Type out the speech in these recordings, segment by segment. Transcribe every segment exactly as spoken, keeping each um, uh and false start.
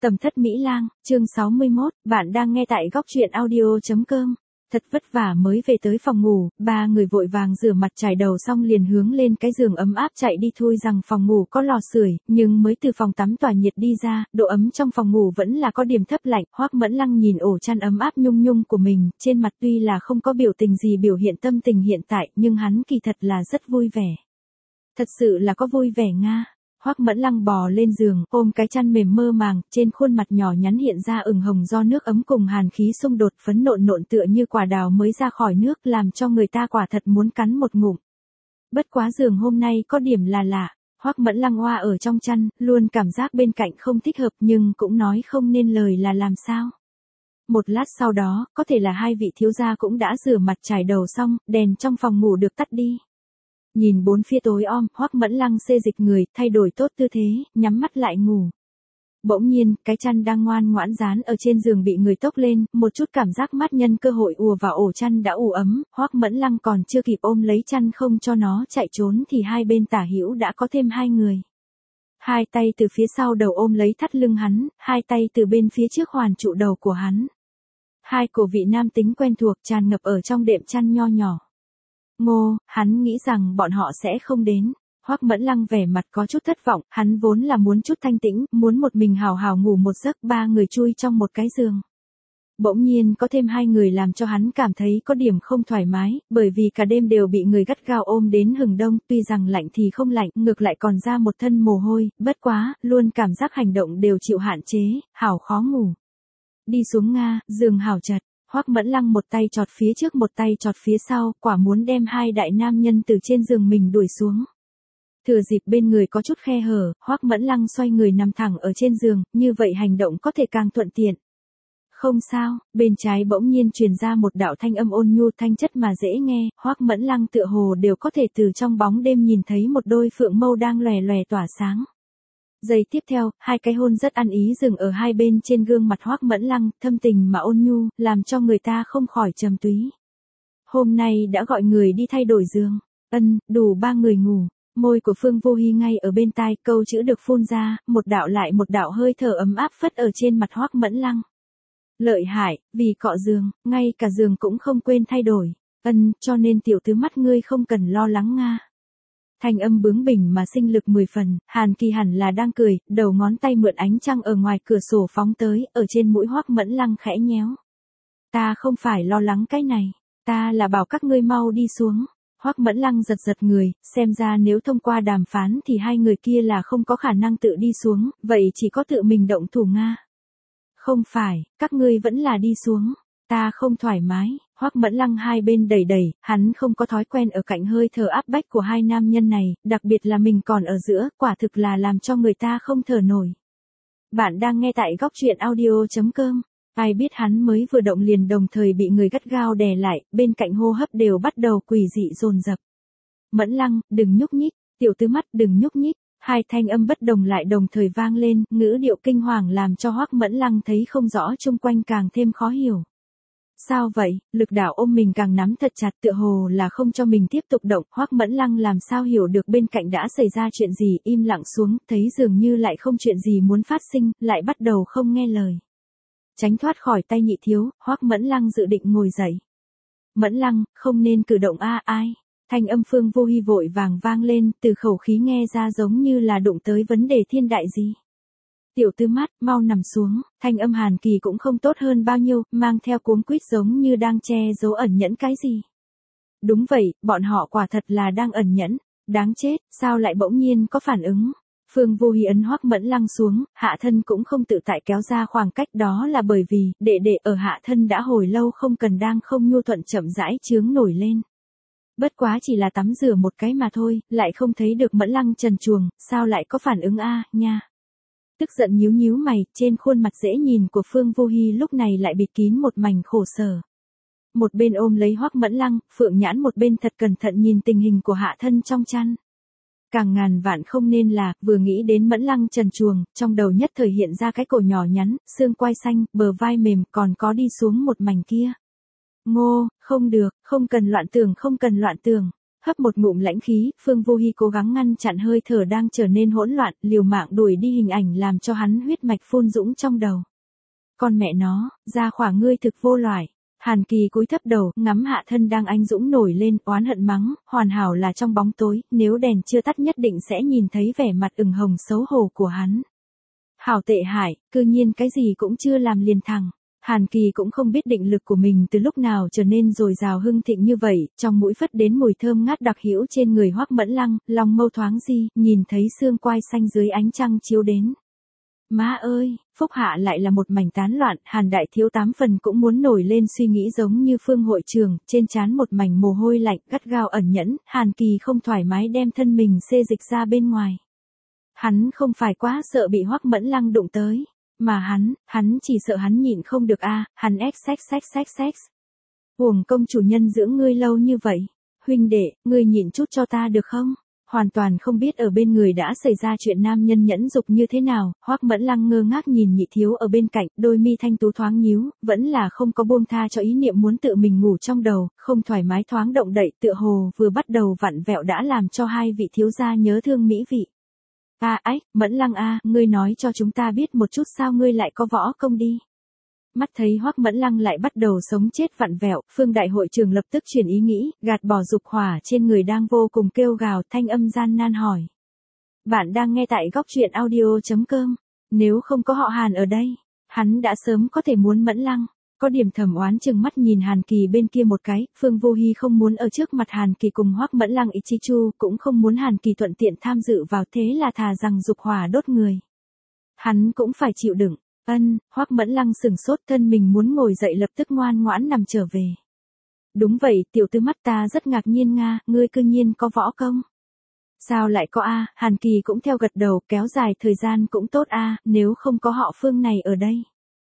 Tầm thất Mỹ Lang, chương sáu mươi mốt, bạn đang nghe tại góc truyện audio chấm com. Thật vất vả mới về tới phòng ngủ, ba người vội vàng rửa mặt chải đầu xong liền hướng lên cái giường ấm áp chạy đi, thôi rằng phòng ngủ có lò sưởi, nhưng mới từ phòng tắm tỏa nhiệt đi ra, độ ấm trong phòng ngủ vẫn là có điểm thấp lạnh. Hoắc Mẫn Lăng nhìn ổ chăn ấm áp nhung nhung của mình, trên mặt tuy là không có biểu tình gì biểu hiện tâm tình hiện tại, nhưng hắn kỳ thật là rất vui vẻ. Thật sự là có vui vẻ nga. Hoắc Mẫn Lăng bò lên giường, ôm cái chăn mềm mơ màng, trên khuôn mặt nhỏ nhắn hiện ra ửng hồng do nước ấm cùng hàn khí xung đột, phấn nộn nộn tựa như quả đào mới ra khỏi nước, làm cho người ta quả thật muốn cắn một ngụm. Bất quá giường hôm nay có điểm là lạ, Hoắc Mẫn Lăng oa ở trong chăn, luôn cảm giác bên cạnh không thích hợp nhưng cũng nói không nên lời là làm sao. Một lát sau đó, có thể là hai vị thiếu gia cũng đã rửa mặt chải đầu xong, đèn trong phòng ngủ được tắt đi. Nhìn bốn phía tối om, Hoắc Mẫn Lăng xê dịch người, thay đổi tốt tư thế, nhắm mắt lại ngủ. Bỗng nhiên, cái chăn đang ngoan ngoãn dán ở trên giường bị người tốc lên, một chút cảm giác mát nhân cơ hội ùa vào ổ chăn đã ủ ấm, Hoắc Mẫn Lăng còn chưa kịp ôm lấy chăn không cho nó chạy trốn thì hai bên tả hữu đã có thêm hai người. Hai tay từ phía sau đầu ôm lấy thắt lưng hắn, hai tay từ bên phía trước hoàn trụ đầu của hắn. Hai cổ vị nam tính quen thuộc tràn ngập ở trong đệm chăn nho nhỏ. Ngô, hắn nghĩ rằng bọn họ sẽ không đến. Hoắc Mẫn Lăng vẻ mặt có chút thất vọng, hắn vốn là muốn chút thanh tĩnh, muốn một mình hào hào ngủ một giấc, ba người chui trong một cái giường. Bỗng nhiên có thêm hai người làm cho hắn cảm thấy có điểm không thoải mái, bởi vì cả đêm đều bị người gắt gao ôm đến hừng đông, tuy rằng lạnh thì không lạnh, ngược lại còn ra một thân mồ hôi, bất quá, luôn cảm giác hành động đều chịu hạn chế, hảo khó ngủ. Đi xuống Nga, giường hảo chật. Hoắc Mẫn Lăng một tay chọt phía trước một tay chọt phía sau, quả muốn đem hai đại nam nhân từ trên giường mình đuổi xuống. Thừa dịp bên người có chút khe hở, Hoắc Mẫn Lăng xoay người nằm thẳng ở trên giường, như vậy hành động có thể càng thuận tiện. Không sao, bên trái bỗng nhiên truyền ra một đạo thanh âm ôn nhu thanh chất mà dễ nghe, Hoắc Mẫn Lăng tựa hồ đều có thể từ trong bóng đêm nhìn thấy một đôi phượng mâu đang lòe lòe tỏa sáng. Giây tiếp theo, hai cái hôn rất ăn ý dừng ở hai bên trên gương mặt Hoắc Mẫn Lăng, thâm tình mà ôn nhu, làm cho người ta không khỏi trầm túy. Hôm nay đã gọi người đi thay đổi giường. Ân, đủ ba người ngủ. Môi của Phương Vô Hi ngay ở bên tai, câu chữ được phun ra, một đạo lại một đạo hơi thở ấm áp phất ở trên mặt Hoắc Mẫn Lăng. Lợi hại, vì cọ giường, ngay cả giường cũng không quên thay đổi. Ân, cho nên tiểu tứ mắt ngươi không cần lo lắng nga. Thanh âm bướng bỉnh mà sinh lực mười phần, Hàn Kỳ hẳn là đang cười, đầu ngón tay mượn ánh trăng ở ngoài cửa sổ phóng tới, ở trên mũi Hoắc Mẫn Lăng khẽ nhéo. Ta không phải lo lắng cái này, ta là bảo các ngươi mau đi xuống. Hoắc Mẫn Lăng giật giật người, xem ra nếu thông qua đàm phán thì hai người kia là không có khả năng tự đi xuống, vậy chỉ có tự mình động thủ nga. Không phải, các ngươi vẫn là đi xuống. Ta không thoải mái. Hoắc Mẫn Lăng hai bên đẩy đẩy, hắn không có thói quen ở cạnh hơi thở áp bách của hai nam nhân này, đặc biệt là mình còn ở giữa, quả thực là làm cho người ta không thở nổi. Bạn đang nghe tại góc truyện audio chấm com. Ai biết hắn mới vừa động liền đồng thời bị người gắt gao đè lại, bên cạnh hô hấp đều bắt đầu quỷ dị dồn dập. Mẫn Lăng, đừng nhúc nhích, tiểu tứ mắt đừng nhúc nhích. Hai thanh âm bất đồng lại đồng thời vang lên, ngữ điệu kinh hoàng làm cho Hoắc Mẫn Lăng thấy không rõ chung quanh càng thêm khó hiểu. Sao vậy, lực đạo ôm mình càng nắm thật chặt tựa hồ là không cho mình tiếp tục động, Hoắc Mẫn Lăng làm sao hiểu được bên cạnh đã xảy ra chuyện gì, im lặng xuống, thấy dường như lại không chuyện gì muốn phát sinh, lại bắt đầu không nghe lời. Tránh thoát khỏi tay nhị thiếu, Hoắc Mẫn Lăng dự định ngồi dậy. Mẫn Lăng, không nên cử động a ai. Thanh âm Phương Vô Hi vội vàng vang lên, từ khẩu khí nghe ra giống như là đụng tới vấn đề thiên đại gì. Tiểu tứ mắt, mau nằm xuống, thanh âm Hàn Kỳ cũng không tốt hơn bao nhiêu, mang theo cuống quýt giống như đang che giấu ẩn nhẫn cái gì. Đúng vậy, bọn họ quả thật là đang ẩn nhẫn, đáng chết, sao lại bỗng nhiên có phản ứng. Phương Vô Hi ấn Hoắc Mẫn Lăng xuống, hạ thân cũng không tự tại kéo ra khoảng cách, đó là bởi vì, đệ đệ ở hạ thân đã hồi lâu không cần đang không nhu thuận chậm rãi chướng nổi lên. Bất quá chỉ là tắm rửa một cái mà thôi, lại không thấy được Mẫn Lăng trần truồng, sao lại có phản ứng a nha. Tức giận nhíu nhíu mày, trên khuôn mặt dễ nhìn của Phương Vô Hi lúc này lại bịt kín một mảnh khổ sở. Một bên ôm lấy Hoắc Mẫn Lăng, Phượng Nhãn một bên thật cẩn thận nhìn tình hình của hạ thân trong chăn. Càng ngàn vạn không nên là, vừa nghĩ đến Mẫn Lăng trần truồng, trong đầu nhất thời hiện ra cái cổ nhỏ nhắn, xương quai xanh, bờ vai mềm, còn có đi xuống một mảnh kia. Ngô, không được, không cần loạn tưởng không cần loạn tưởng. Hấp một ngụm lãnh khí, Phương Vô Hi cố gắng ngăn chặn hơi thở đang trở nên hỗn loạn, liều mạng đuổi đi hình ảnh làm cho hắn huyết mạch phun dũng trong đầu. Con mẹ nó, ra khỏa ngươi thực vô loại. Hàn Kỳ cúi thấp đầu, ngắm Hạ Thân đang anh dũng nổi lên, oán hận mắng, hoàn hảo là trong bóng tối, nếu đèn chưa tắt nhất định sẽ nhìn thấy vẻ mặt ửng hồng xấu hổ của hắn. Hảo tệ hại, cư nhiên cái gì cũng chưa làm liền thẳng. Hàn Kỳ cũng không biết định lực của mình từ lúc nào trở nên dồi dào hưng thịnh như vậy, trong mũi phất đến mùi thơm ngát đặc hữu trên người Hoắc Mẫn Lăng, lòng mâu thoáng di, nhìn thấy xương quai xanh dưới ánh trăng chiếu đến. Má ơi, phúc hạ lại là một mảnh tán loạn, Hàn đại thiếu tám phần cũng muốn nổi lên suy nghĩ giống như Phương hội trường, trên trán một mảnh mồ hôi lạnh, gắt gao ẩn nhẫn, Hàn Kỳ không thoải mái đem thân mình xê dịch ra bên ngoài. Hắn không phải quá sợ bị Hoắc Mẫn Lăng đụng tới, mà hắn, hắn chỉ sợ hắn nhịn không được a, hắn ép sex sex sex sex. Uổng công chủ nhân dưỡng ngươi lâu như vậy, huynh đệ, ngươi nhịn chút cho ta được không? Hoàn toàn không biết ở bên người đã xảy ra chuyện nam nhân nhẫn dục như thế nào, Hoắc Mẫn Lăng ngơ ngác nhìn Nhị thiếu ở bên cạnh, đôi mi thanh tú thoáng nhíu, vẫn là không có buông tha cho ý niệm muốn tự mình ngủ trong đầu, không thoải mái thoáng động đậy, tựa hồ vừa bắt đầu vặn vẹo đã làm cho hai vị thiếu gia nhớ thương mỹ vị. A ách, Mẫn Lăng a, ngươi nói cho chúng ta biết một chút sao ngươi lại có võ công đi. Mắt thấy Hoắc Mẫn Lăng lại bắt đầu sống chết vặn vẹo, Phương đại hội trưởng lập tức chuyển ý nghĩ, gạt bỏ dục hỏa trên người đang vô cùng kêu gào, thanh âm gian nan hỏi. Bạn đang nghe tại góc truyện audio chấm com, nếu không có họ Hàn ở đây, hắn đã sớm có thể muốn Mẫn Lăng. Có điểm thầm oán chừng mắt nhìn Hàn Kỳ bên kia một cái, Phương Vô Hi không muốn ở trước mặt Hàn Kỳ cùng Hoắc Mẫn Lăng Ichichu, cũng không muốn Hàn Kỳ thuận tiện tham dự vào, thế là thà rằng dục hỏa đốt người. Hắn cũng phải chịu đựng. Ân, Hoắc Mẫn Lăng sừng sốt, thân mình muốn ngồi dậy lập tức ngoan ngoãn nằm trở về. Đúng vậy, tiểu tư mắt ta rất ngạc nhiên nga, ngươi cư nhiên có võ công. Sao lại có a? Hàn Kỳ cũng theo gật đầu, kéo dài thời gian cũng tốt a, nếu không có họ Phương này ở đây.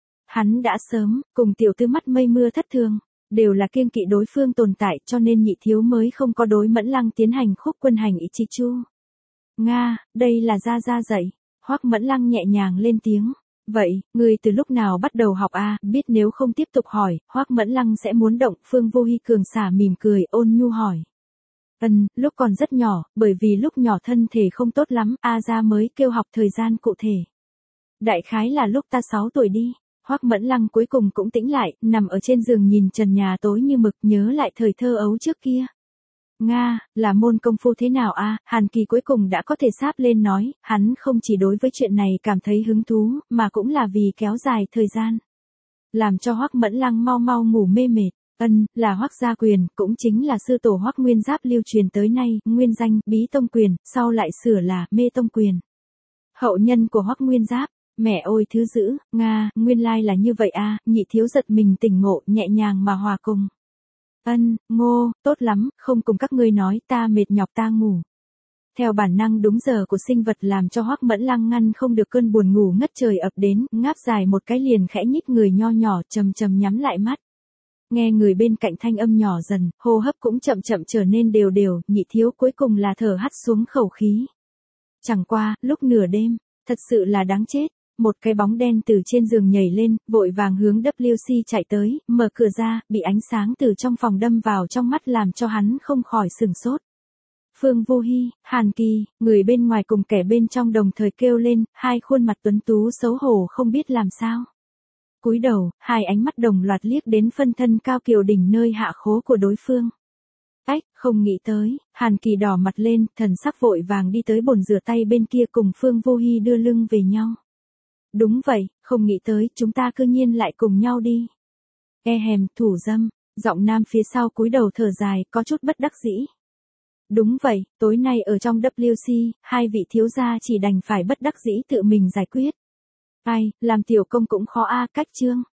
Hắn đã sớm, cùng tiểu tư mắt mây mưa thất thường, đều là kiêng kỵ đối phương tồn tại cho nên Nhị thiếu mới không có đối Mẫn Lăng tiến hành khúc quân hành Ichichu. Nga, đây là gia gia dạy, Hoắc Mẫn Lăng nhẹ nhàng lên tiếng. Vậy, ngươi từ lúc nào bắt đầu học a? Biết nếu không tiếp tục hỏi, Hoắc Mẫn Lăng sẽ muốn động, Phương Vô Hi cường xả mỉm cười, ôn nhu hỏi. Ân, lúc còn rất nhỏ, bởi vì lúc nhỏ thân thể không tốt lắm, a gia mới kêu học thời gian cụ thể. Đại khái là lúc ta sáu tuổi đi. Hoắc Mẫn Lăng cuối cùng cũng tĩnh lại, nằm ở trên giường nhìn trần nhà tối như mực, nhớ lại thời thơ ấu trước kia. Nga, là môn công phu thế nào a? Hàn Kỳ cuối cùng đã có thể sáp lên nói, hắn không chỉ đối với chuyện này cảm thấy hứng thú, mà cũng là vì kéo dài thời gian. Làm cho Hoắc Mẫn Lăng mau mau ngủ mê mệt. Ân, là Hoắc gia quyền, cũng chính là sư tổ Hoắc Nguyên Giáp lưu truyền tới nay, nguyên danh, Bí Tông Quyền, sau lại sửa là Mê Tông Quyền. Hậu nhân của Hoắc Nguyên Giáp. Mẹ ôi thứ dữ, Nga, nguyên lai là như vậy a, Nhị thiếu giật mình tỉnh ngộ, nhẹ nhàng mà hòa cùng. Ân, Ngô, tốt lắm, không cùng các ngươi nói, ta mệt nhọc ta ngủ. Theo bản năng đúng giờ của sinh vật làm cho Hoắc Mẫn Lăng ngăn không được cơn buồn ngủ ngất trời ập đến, ngáp dài một cái liền khẽ nhích người nho nhỏ, chầm chầm nhắm lại mắt. Nghe người bên cạnh thanh âm nhỏ dần, hô hấp cũng chậm chậm trở nên đều đều, Nhị thiếu cuối cùng là thở hắt xuống khẩu khí. Chẳng qua, lúc nửa đêm, thật sự là đáng chết. Một cái bóng đen từ trên giường nhảy lên, vội vàng hướng W C chạy tới, mở cửa ra, bị ánh sáng từ trong phòng đâm vào trong mắt làm cho hắn không khỏi sửng sốt. Phương Vô Hi, Hàn Kỳ, người bên ngoài cùng kẻ bên trong đồng thời kêu lên, hai khuôn mặt tuấn tú xấu hổ không biết làm sao. Cúi đầu, hai ánh mắt đồng loạt liếc đến phân thân cao kiều đỉnh nơi hạ khố của đối phương. Ách, không nghĩ tới, Hàn Kỳ đỏ mặt lên, thần sắc vội vàng đi tới bồn rửa tay bên kia cùng Phương Vô Hi đưa lưng về nhau. Đúng vậy, không nghĩ tới, chúng ta cư nhiên lại cùng nhau đi. E hèm, thủ dâm, giọng nam phía sau cúi đầu thở dài, có chút bất đắc dĩ. Đúng vậy, tối nay ở trong W C, hai vị thiếu gia chỉ đành phải bất đắc dĩ tự mình giải quyết. Ai, làm tiểu công cũng khó a, cách chương.